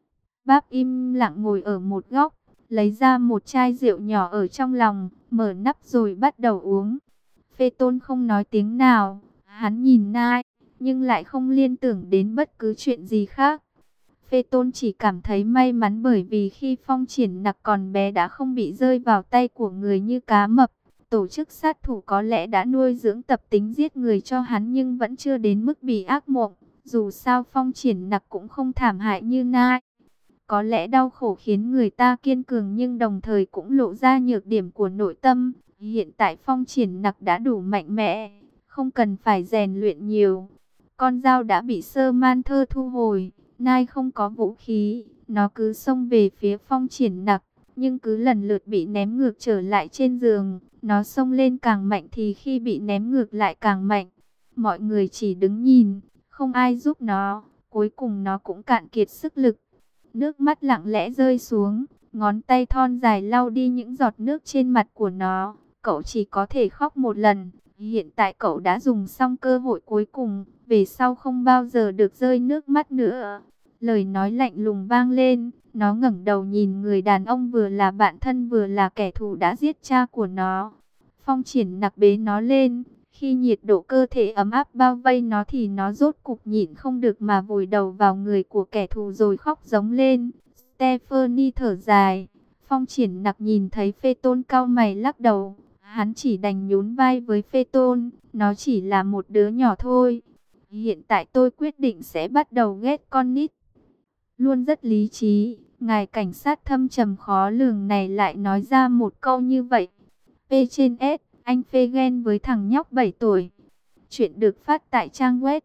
Bác im lặng ngồi ở một góc, lấy ra một chai rượu nhỏ ở trong lòng, mở nắp rồi bắt đầu uống. Phê Tôn không nói tiếng nào, hắn nhìn Nai, nhưng lại không liên tưởng đến bất cứ chuyện gì khác. Phê Tôn chỉ cảm thấy may mắn bởi vì khi Phong Triển Nặc còn bé đã không bị rơi vào tay của người như cá mập. Tổ chức sát thủ có lẽ đã nuôi dưỡng tập tính giết người cho hắn nhưng vẫn chưa đến mức bị ác mộng. Dù sao Phong Triển Nặc cũng không thảm hại như Nai. Có lẽ đau khổ khiến người ta kiên cường nhưng đồng thời cũng lộ ra nhược điểm của nội tâm. Hiện tại Phong Triển Nặc đã đủ mạnh mẽ, không cần phải rèn luyện nhiều. Con dao đã bị Sơ Man Thơ thu hồi, Nai không có vũ khí, nó cứ xông về phía Phong Triển Nặc, nhưng cứ lần lượt bị ném ngược trở lại trên giường. Nó xông lên càng mạnh thì khi bị ném ngược lại càng mạnh. Mọi người chỉ đứng nhìn, không ai giúp nó, cuối cùng nó cũng cạn kiệt sức lực. Nước mắt lặng lẽ rơi xuống, ngón tay thon dài lau đi những giọt nước trên mặt của nó. Cậu chỉ có thể khóc một lần, hiện tại cậu đã dùng xong cơ hội cuối cùng, về sau không bao giờ được rơi nước mắt nữa. Lời nói lạnh lùng vang lên, nó ngẩng đầu nhìn người đàn ông vừa là bạn thân vừa là kẻ thù đã giết cha của nó. Phong Triển Nặc bế nó lên, khi nhiệt độ cơ thể ấm áp bao vây nó thì nó rốt cục nhịn không được mà vùi đầu vào người của kẻ thù rồi khóc giống lên. Stephanie thở dài, Phong Triển Nặc nhìn thấy Phê Tôn cau mày lắc đầu, hắn chỉ đành nhún vai với Phê Tôn, nó chỉ là một đứa nhỏ thôi. Hiện tại tôi quyết định sẽ bắt đầu ghét con nít. Luôn rất lý trí, ngài cảnh sát thâm trầm khó lường này lại nói ra một câu như vậy. P trên S, anh phê ghen với thằng nhóc 7 tuổi. Chuyện được phát tại trang web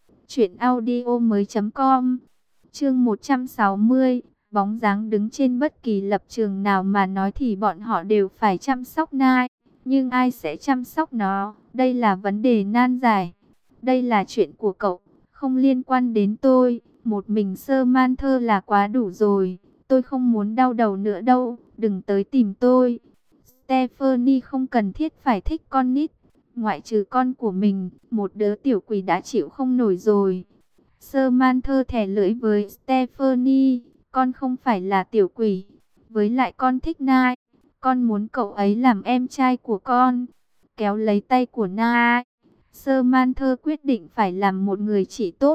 truyệnaudiomoi.com. Chương 160, bóng dáng đứng trên bất kỳ lập trường nào mà nói thì bọn họ đều phải chăm sóc Nai, nhưng ai sẽ chăm sóc nó? Đây là vấn đề nan giải. Đây là chuyện của cậu, không liên quan đến tôi. Một mình Sơ Man Thơ là quá đủ rồi. Tôi không muốn đau đầu nữa đâu, đừng tới tìm tôi. Stephanie không cần thiết phải thích con nít. Ngoại trừ con của mình, một đứa tiểu quỷ đã chịu không nổi rồi. Sơ Man Thơ thè lưỡi với Stephanie. Con không phải là tiểu quỷ. Với lại con thích Nai. Con muốn cậu ấy làm em trai của con. Kéo lấy tay của Nai. Sơ Man Thơ quyết định phải làm một người chị tốt.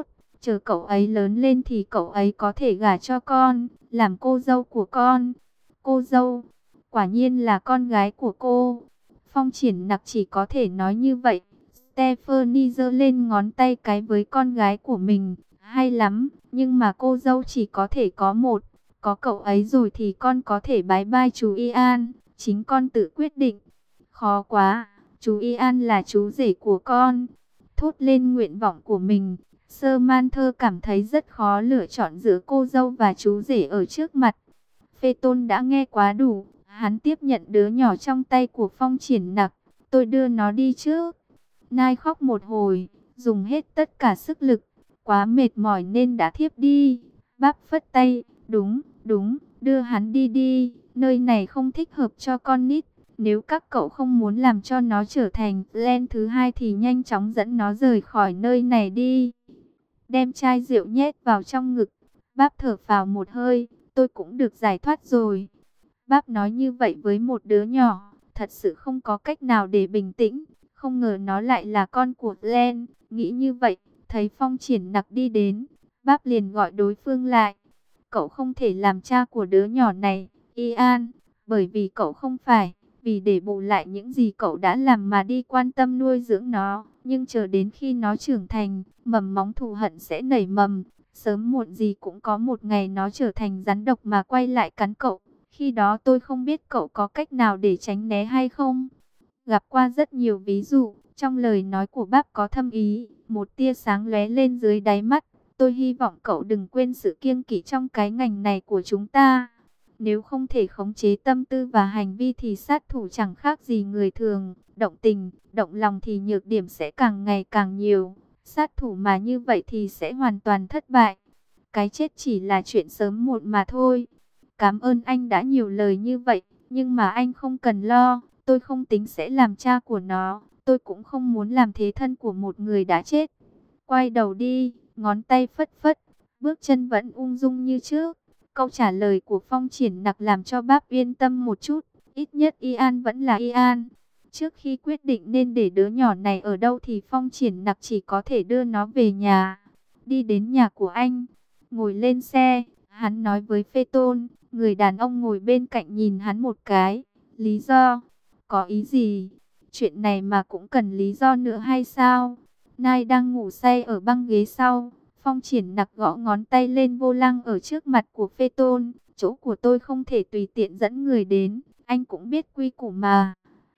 Chờ cậu ấy lớn lên thì cậu ấy có thể gả cho con, làm cô dâu của con. Cô dâu, quả nhiên là con gái của cô. Phong Triển Nặc chỉ có thể nói như vậy. Stephanie giơ lên ngón tay cái với con gái của mình. Hay lắm, nhưng mà cô dâu chỉ có thể có một. Có cậu ấy rồi thì con có thể bye bye chú Ian. Chính con tự quyết định. Khó quá, chú Ian là chú rể của con. Thốt lên nguyện vọng của mình. Samantha cảm thấy rất khó lựa chọn giữa cô dâu và chú rể ở trước mặt. Phê Tôn đã nghe quá đủ. Hắn tiếp nhận đứa nhỏ trong tay của Phong Triển Nặc. Tôi đưa nó đi trước. Nai khóc một hồi, dùng hết tất cả sức lực. Quá mệt mỏi nên đã thiếp đi. Bác phất tay. Đúng, đúng, đưa hắn đi đi. Nơi này không thích hợp cho con nít. Nếu các cậu không muốn làm cho nó trở thành Glenn thứ hai thì nhanh chóng dẫn nó rời khỏi nơi này đi. Đem chai rượu nhét vào trong ngực. Bác thở phào một hơi. Tôi cũng được giải thoát rồi. Bác nói như vậy với một đứa nhỏ. Thật sự không có cách nào để bình tĩnh. Không ngờ nó lại là con của Glenn. Nghĩ như vậy, thấy Phong Triển Nặc đi đến. Bác liền gọi đối phương lại. Cậu không thể làm cha của đứa nhỏ này, Ian. Bởi vì cậu không phải. Vì để bù lại những gì cậu đã làm mà đi quan tâm nuôi dưỡng nó. Nhưng chờ đến khi nó trưởng thành, mầm móng thù hận sẽ nảy mầm. Sớm muộn gì cũng có một ngày nó trở thành rắn độc mà quay lại cắn cậu. Khi đó tôi không biết cậu có cách nào để tránh né hay không. Gặp qua rất nhiều ví dụ, trong lời nói của bác có thâm ý, một tia sáng lóe lên dưới đáy mắt. Tôi hy vọng cậu đừng quên sự kiêng kỵ trong cái ngành này của chúng ta. Nếu không thể khống chế tâm tư và hành vi thì sát thủ chẳng khác gì người thường. Động tình, động lòng thì nhược điểm sẽ càng ngày càng nhiều. Sát thủ mà như vậy thì sẽ hoàn toàn thất bại. Cái chết chỉ là chuyện sớm muộn mà thôi. Cảm ơn anh đã nhiều lời như vậy, nhưng mà anh không cần lo. Tôi không tính sẽ làm cha của nó. Tôi cũng không muốn làm thế thân của một người đã chết. Quay đầu đi, ngón tay phất phất, bước chân vẫn ung dung như trước. Câu trả lời của Phong Triển Nặc làm cho bác yên tâm một chút. Ít nhất Ian vẫn là Ian. Trước khi quyết định nên để đứa nhỏ này ở đâu thì Phong Triển Nặc chỉ có thể đưa nó về nhà. Đi đến nhà của anh, ngồi lên xe, hắn nói với Phê Tôn. Người đàn ông ngồi bên cạnh nhìn hắn một cái. Lý do? Có ý gì? Chuyện này mà cũng cần lý do nữa hay sao? Nai đang ngủ say ở băng ghế sau. Phong Triển Nặc gõ ngón tay lên vô lăng ở trước mặt của Phê Tôn. Chỗ của tôi không thể tùy tiện dẫn người đến. Anh cũng biết quy củ mà.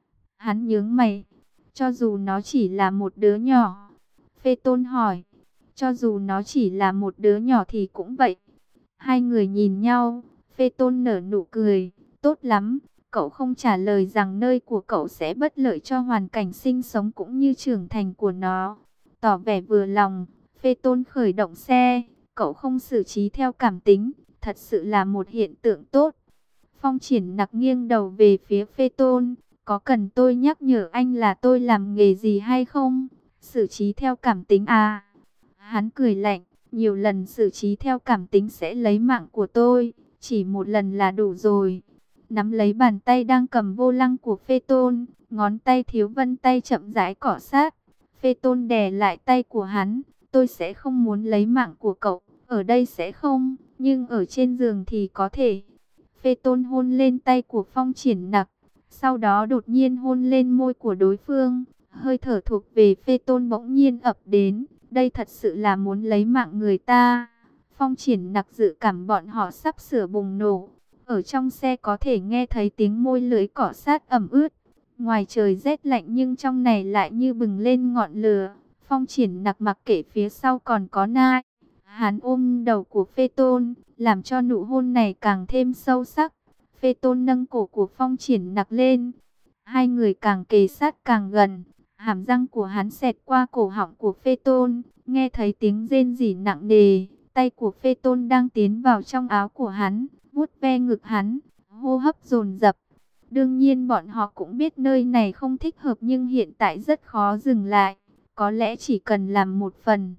Hắn nhướng mày. Cho dù nó chỉ là một đứa nhỏ. Phê Tôn hỏi. Cho dù nó chỉ là một đứa nhỏ thì cũng vậy. Hai người nhìn nhau. Phê Tôn nở nụ cười. Tốt lắm. Cậu không trả lời rằng nơi của cậu sẽ bất lợi cho hoàn cảnh sinh sống cũng như trưởng thành của nó. Tỏ vẻ vừa lòng. Phê Tôn khởi động xe. Cậu không xử trí theo cảm tính. Thật sự là một hiện tượng tốt. Phong Triển Nặc nghiêng đầu về phía Phê Tôn. Có cần tôi nhắc nhở anh là tôi làm nghề gì hay không? Xử trí theo cảm tính à? Hắn cười lạnh. Nhiều lần xử trí theo cảm tính sẽ lấy mạng của tôi. Chỉ một lần là đủ rồi. Nắm lấy bàn tay đang cầm vô lăng của Phê Tôn. Ngón tay thiếu vân tay chậm rãi cọ sát. Phê Tôn đè lại tay của hắn. Tôi sẽ không muốn lấy mạng của cậu. Ở đây sẽ không. Nhưng ở trên giường thì có thể. Phê Tôn hôn lên tay của Phong Triển Nặc. Sau đó đột nhiên hôn lên môi của đối phương. Hơi thở thuộc về Phê Tôn bỗng nhiên ập đến. Đây thật sự là muốn lấy mạng người ta. Phong Triển Nặc dự cảm bọn họ sắp sửa bùng nổ. Ở trong xe có thể nghe thấy tiếng môi lưỡi cọ sát ẩm ướt. Ngoài trời rét lạnh nhưng trong này lại như bừng lên ngọn lửa. Phong Triển Nặc mặc kệ phía sau còn có Nai. Hắn ôm đầu của Phê Tôn, làm cho nụ hôn này càng thêm sâu sắc. Phê Tôn nâng cổ của Phong Triển Nặc lên. Hai người càng kề sát càng gần. Hàm răng của hắn xẹt qua cổ họng của Phê Tôn. Nghe thấy tiếng rên rỉ nặng nề. Tay của Phê Tôn đang tiến vào trong áo của hắn, vuốt ve ngực hắn, hô hấp dồn dập. Đương nhiên bọn họ cũng biết nơi này không thích hợp nhưng hiện tại rất khó dừng lại. Có lẽ chỉ cần làm một phần.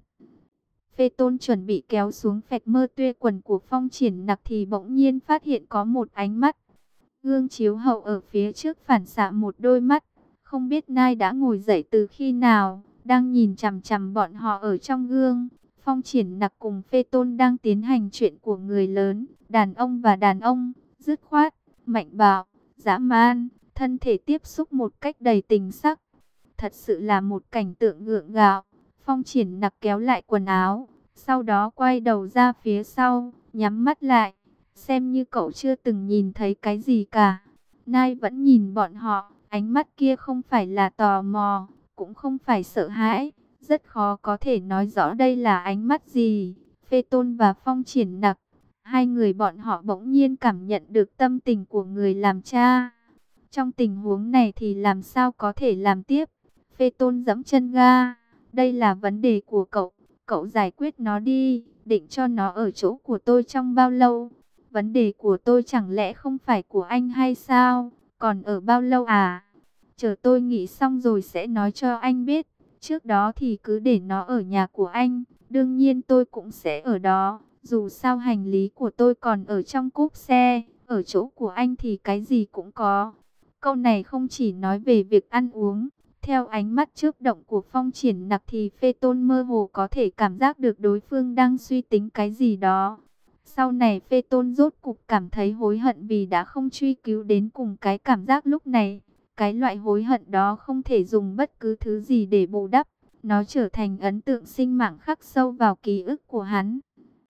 Phê Tôn chuẩn bị kéo xuống phẹt mơ tuê quần của Phong Triển Nặc thì bỗng nhiên phát hiện có một ánh mắt. Gương chiếu hậu ở phía trước phản xạ một đôi mắt. Không biết Nai đã ngồi dậy từ khi nào, đang nhìn chằm chằm bọn họ ở trong gương. Phong Triển Nặc cùng Phê Tôn đang tiến hành chuyện của người lớn, đàn ông và đàn ông, dứt khoát, mạnh bạo, dã man, thân thể tiếp xúc một cách đầy tình sắc. Thật sự là một cảnh tượng gượng gạo. Phong Triển Nặc kéo lại quần áo, sau đó quay đầu ra phía sau, nhắm mắt lại, xem như cậu chưa từng nhìn thấy cái gì cả. Nai vẫn nhìn bọn họ, ánh mắt kia không phải là tò mò, cũng không phải sợ hãi, rất khó có thể nói rõ đây là ánh mắt gì. Phê Tôn và Phong Triển Nặc, hai người bọn họ bỗng nhiên cảm nhận được tâm tình của người làm cha. Trong tình huống này thì làm sao có thể làm tiếp? Phê Tôn giẫm chân ga. Đây là vấn đề của cậu. Cậu giải quyết nó đi. Định cho nó ở chỗ của tôi trong bao lâu? Vấn đề của tôi chẳng lẽ không phải của anh hay sao? Còn ở bao lâu à? Chờ tôi nghĩ xong rồi sẽ nói cho anh biết. Trước đó thì cứ để nó ở nhà của anh. Đương nhiên tôi cũng sẽ ở đó. Dù sao hành lý của tôi còn ở trong cốp xe. Ở chỗ của anh thì cái gì cũng có. Câu này không chỉ nói về việc ăn uống. Theo ánh mắt chớp động của Phong Triển Nặc thì Phê Tôn mơ hồ có thể cảm giác được đối phương đang suy tính cái gì đó. Sau này Phê Tôn rốt cục cảm thấy hối hận vì đã không truy cứu đến cùng cái cảm giác lúc này. Cái loại hối hận đó không thể dùng bất cứ thứ gì để bù đắp. Nó trở thành ấn tượng sinh mạng khắc sâu vào ký ức của hắn.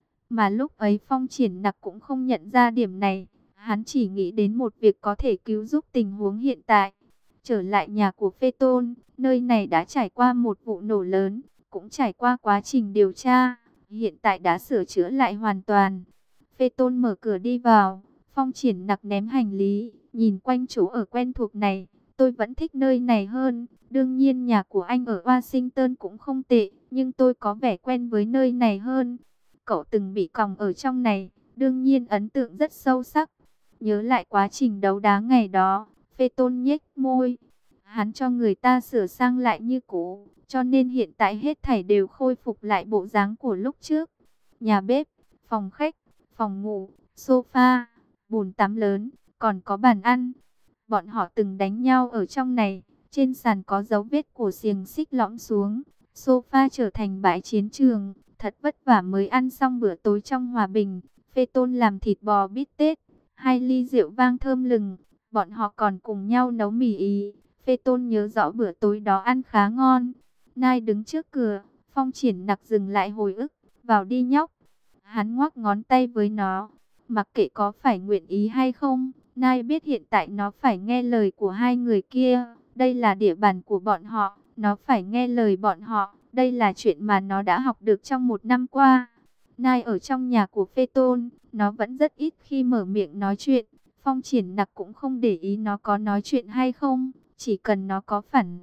Mà lúc ấy Phong Triển Nặc cũng không nhận ra điểm này. Hắn chỉ nghĩ đến một việc có thể cứu giúp tình huống hiện tại. Trở lại nhà của Phê Tôn, nơi này đã trải qua một vụ nổ lớn, cũng trải qua quá trình điều tra, hiện tại đã sửa chữa lại hoàn toàn. Phê Tôn mở cửa đi vào, Phong Triển Nặc ném hành lý, nhìn quanh chỗ ở quen thuộc này, tôi vẫn thích nơi này hơn. Đương nhiên nhà của anh ở Washington cũng không tệ, nhưng tôi có vẻ quen với nơi này hơn. Cậu từng bị còng ở trong này, đương nhiên ấn tượng rất sâu sắc. Nhớ lại quá trình đấu đá ngày đó, Phê Tôn nhếch môi. Hắn cho người ta sửa sang lại như cũ, cho nên hiện tại hết thảy đều khôi phục lại bộ dáng của lúc trước. Nhà bếp, phòng khách, phòng ngủ, sofa, bồn tắm lớn, còn có bàn ăn. Bọn họ từng đánh nhau ở trong này, trên sàn có dấu vết của xiềng xích lõm xuống. Sofa trở thành bãi chiến trường, thật vất vả mới ăn xong bữa tối trong hòa bình. Phê Tôn làm thịt bò bít tết, 2 ly rượu vang thơm lừng. Bọn họ còn cùng nhau nấu mì Ý. Phê Tôn nhớ rõ bữa tối đó ăn khá ngon. Nai đứng trước cửa, Phong Triển Nặc dừng lại hồi ức, vào đi nhóc. Hắn ngoắc ngón tay với nó, mặc kệ có phải nguyện ý hay không. Nai biết hiện tại nó phải nghe lời của hai người kia. Đây là địa bàn của bọn họ, nó phải nghe lời bọn họ. Đây là chuyện mà nó đã học được trong 1 năm qua. Nai ở trong nhà của Phê Tôn, nó vẫn rất ít khi mở miệng nói chuyện. Phong Triển Nặc cũng không để ý nó có nói chuyện hay không, chỉ cần nó có phản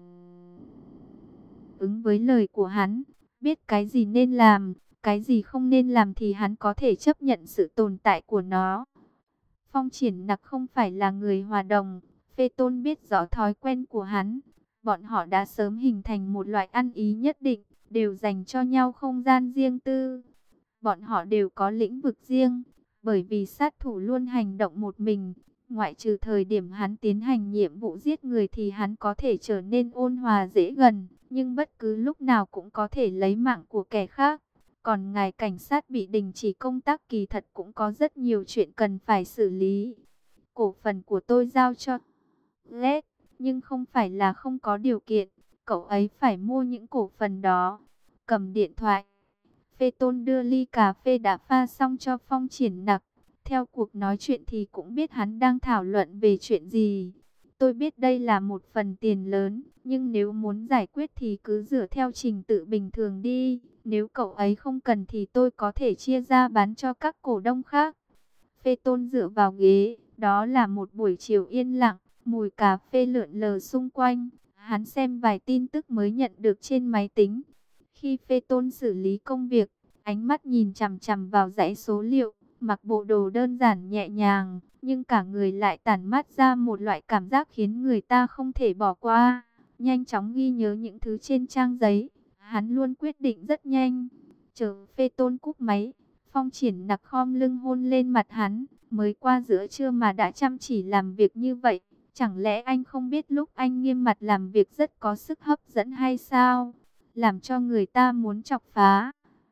ứng với lời của hắn, biết cái gì nên làm, cái gì không nên làm thì hắn có thể chấp nhận sự tồn tại của nó. Phong Triển Nặc không phải là người hòa đồng, Phê Tôn biết rõ thói quen của hắn. Bọn họ đã sớm hình thành một loại ăn ý nhất định, đều dành cho nhau không gian riêng tư. Bọn họ đều có lĩnh vực riêng, bởi vì sát thủ luôn hành động một mình. Ngoại trừ thời điểm hắn tiến hành nhiệm vụ giết người thì hắn có thể trở nên ôn hòa dễ gần, nhưng bất cứ lúc nào cũng có thể lấy mạng của kẻ khác. Còn ngài cảnh sát bị đình chỉ công tác kỳ thật cũng có rất nhiều chuyện cần phải xử lý. Cổ phần của tôi giao cho Led, nhưng không phải là không có điều kiện. Cậu ấy phải mua những cổ phần đó. Cầm điện thoại, Phê Tôn đưa ly cà phê đã pha xong cho Phong Triển Nặc. Theo cuộc nói chuyện thì cũng biết hắn đang thảo luận về chuyện gì. Tôi biết đây là một phần tiền lớn, nhưng nếu muốn giải quyết thì cứ dựa theo trình tự bình thường đi. Nếu cậu ấy không cần thì tôi có thể chia ra bán cho các cổ đông khác. Phê Tôn dựa vào ghế, đó là một buổi chiều yên lặng, mùi cà phê lượn lờ xung quanh. Hắn xem vài tin tức mới nhận được trên máy tính. Khi Phê Tôn xử lý công việc, ánh mắt nhìn chằm chằm vào dãy số liệu, mặc bộ đồ đơn giản nhẹ nhàng, nhưng cả người lại tản mát ra một loại cảm giác khiến người ta không thể bỏ qua. Nhanh chóng ghi nhớ những thứ trên trang giấy, hắn luôn quyết định rất nhanh. Chờ Phê Tôn cúp máy, Phong Triển Nặc khom lưng hôn lên mặt hắn, mới qua giữa trưa mà đã chăm chỉ làm việc như vậy. Chẳng lẽ anh không biết lúc anh nghiêm mặt làm việc rất có sức hấp dẫn hay sao? Làm cho người ta muốn chọc phá.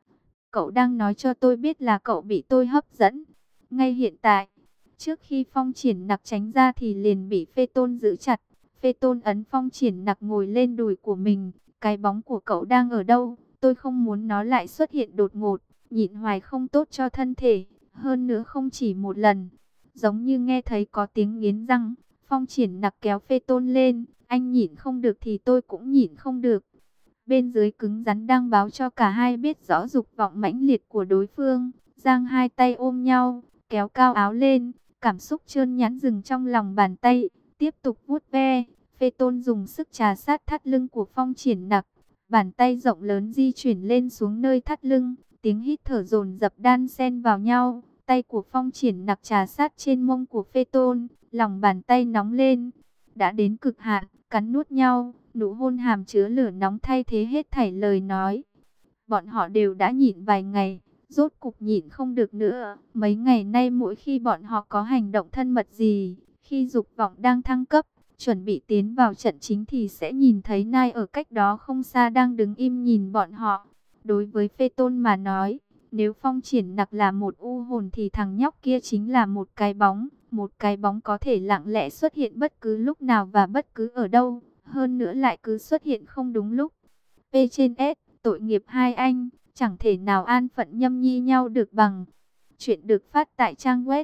cậu đang nói cho tôi biết là cậu bị tôi hấp dẫn. Ngay hiện tại, trước khi Phong Triển Nặc tránh ra thì liền bị Phê Tôn giữ chặt. Phê Tôn ấn Phong Triển Nặc ngồi lên đùi của mình. Cái bóng của cậu đang ở đâu? Tôi không muốn nó lại xuất hiện đột ngột. Nhịn hoài không tốt cho thân thể. Hơn nữa không chỉ một lần. Giống như nghe thấy có tiếng nghiến răng. Phong Triển Nặc kéo Phê Tôn lên. Anh nhịn không được thì tôi cũng nhịn không được. Bên dưới cứng rắn đang báo cho cả hai biết rõ dục vọng mãnh liệt của đối phương. Giang hai tay ôm nhau, kéo cao áo lên, cảm xúc trơn nhẵn dừng trong lòng bàn tay, tiếp tục vuốt ve. Phê Tôn dùng sức trà sát thắt lưng của Phong Triển Nặc, bàn tay rộng lớn di chuyển lên xuống nơi thắt lưng, tiếng hít thở dồn dập đan xen vào nhau. Tay của Phong Triển Nặc trà sát trên mông của Phê Tôn, lòng bàn tay nóng lên, đã đến cực hạn, cắn nuốt nhau, nụ hôn hàm chứa lửa nóng thay thế hết thảy lời nói. Bọn họ đều đã nhịn vài ngày, rốt cục nhịn không được nữa. Mấy ngày nay mỗi khi bọn họ có hành động thân mật gì, khi dục vọng đang thăng cấp, chuẩn bị tiến vào trận chính thì sẽ nhìn thấy Nai ở cách đó không xa đang đứng im nhìn bọn họ. Đối với Phê Tôn mà nói, nếu Phong Triển Nặc là một u hồn thì thằng nhóc kia chính là một cái bóng có thể lặng lẽ xuất hiện bất cứ lúc nào và bất cứ ở đâu, hơn nữa lại cứ xuất hiện không đúng lúc. P trên S, tội nghiệp hai anh, chẳng thể nào an phận nhâm nhi nhau được bằng. Chuyện được phát tại trang web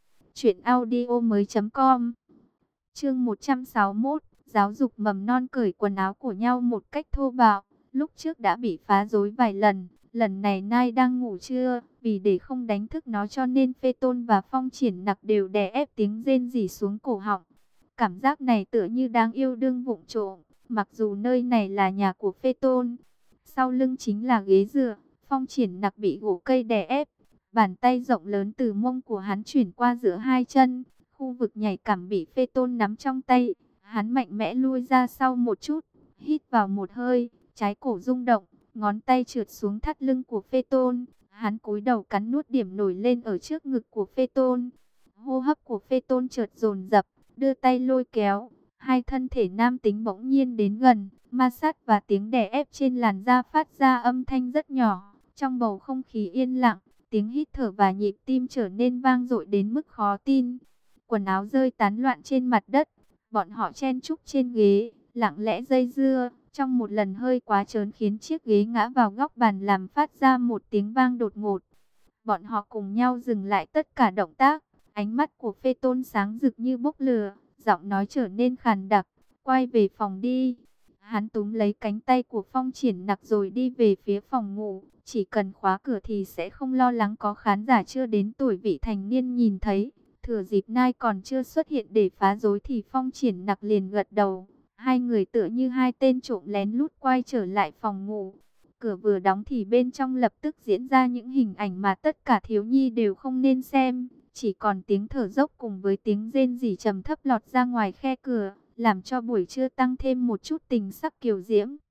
truyệnaudiomoi.com. Chương 161, giáo dục mầm non cởi quần áo của nhau một cách thô bạo, lúc trước đã bị phá rối vài lần. Lần này Nai đang ngủ trưa, vì để không đánh thức nó cho nên Phê Tôn và Phong Triển Nặc đều đè ép tiếng rên rỉ xuống cổ họng. Cảm giác này tựa như đang yêu đương vụng trộm, mặc dù nơi này là nhà của Phê Tôn. Sau lưng chính là ghế dựa, Phong Triển Nặc bị gỗ cây đè ép. Bàn tay rộng lớn từ mông của hắn chuyển qua giữa hai chân, khu vực nhạy cảm bị Phê Tôn nắm trong tay. Hắn mạnh mẽ lui ra sau một chút, hít vào một hơi, trái cổ rung động. Ngón tay trượt xuống thắt lưng của Phê Tôn. Hắn cúi đầu cắn nuốt điểm nổi lên ở trước ngực của Phê Tôn. Hô hấp của Phê Tôn chợt dồn dập, đưa tay lôi kéo. Hai thân thể nam tính bỗng nhiên đến gần, ma sát và tiếng đè ép trên làn da phát ra âm thanh rất nhỏ. Trong bầu không khí yên lặng, tiếng hít thở và nhịp tim trở nên vang dội đến mức khó tin. Quần áo rơi tán loạn trên mặt đất. Bọn họ chen chúc trên ghế, lặng lẽ dây dưa. Trong một lần hơi quá trớn khiến chiếc ghế ngã vào góc bàn làm phát ra một tiếng vang đột ngột. Bọn họ cùng nhau dừng lại tất cả động tác. Ánh mắt của Phê Tôn sáng rực như bốc lửa, giọng nói trở nên khàn đặc. Quay về phòng đi. Hắn túm lấy cánh tay của Phong Triển Nặc rồi đi về phía phòng ngủ. Chỉ cần khóa cửa thì sẽ không lo lắng có khán giả chưa đến tuổi vị thành niên nhìn thấy. Thừa dịp Nai còn chưa xuất hiện để phá rối thì Phong Triển Nặc liền gật đầu. Hai người tựa như hai tên trộm lén lút quay trở lại phòng ngủ. Cửa vừa đóng thì bên trong lập tức diễn ra những hình ảnh mà tất cả thiếu nhi đều không nên xem. Chỉ còn tiếng thở dốc cùng với tiếng rên rỉ trầm thấp lọt ra ngoài khe cửa, làm cho buổi trưa tăng thêm một chút tình sắc kiều diễm.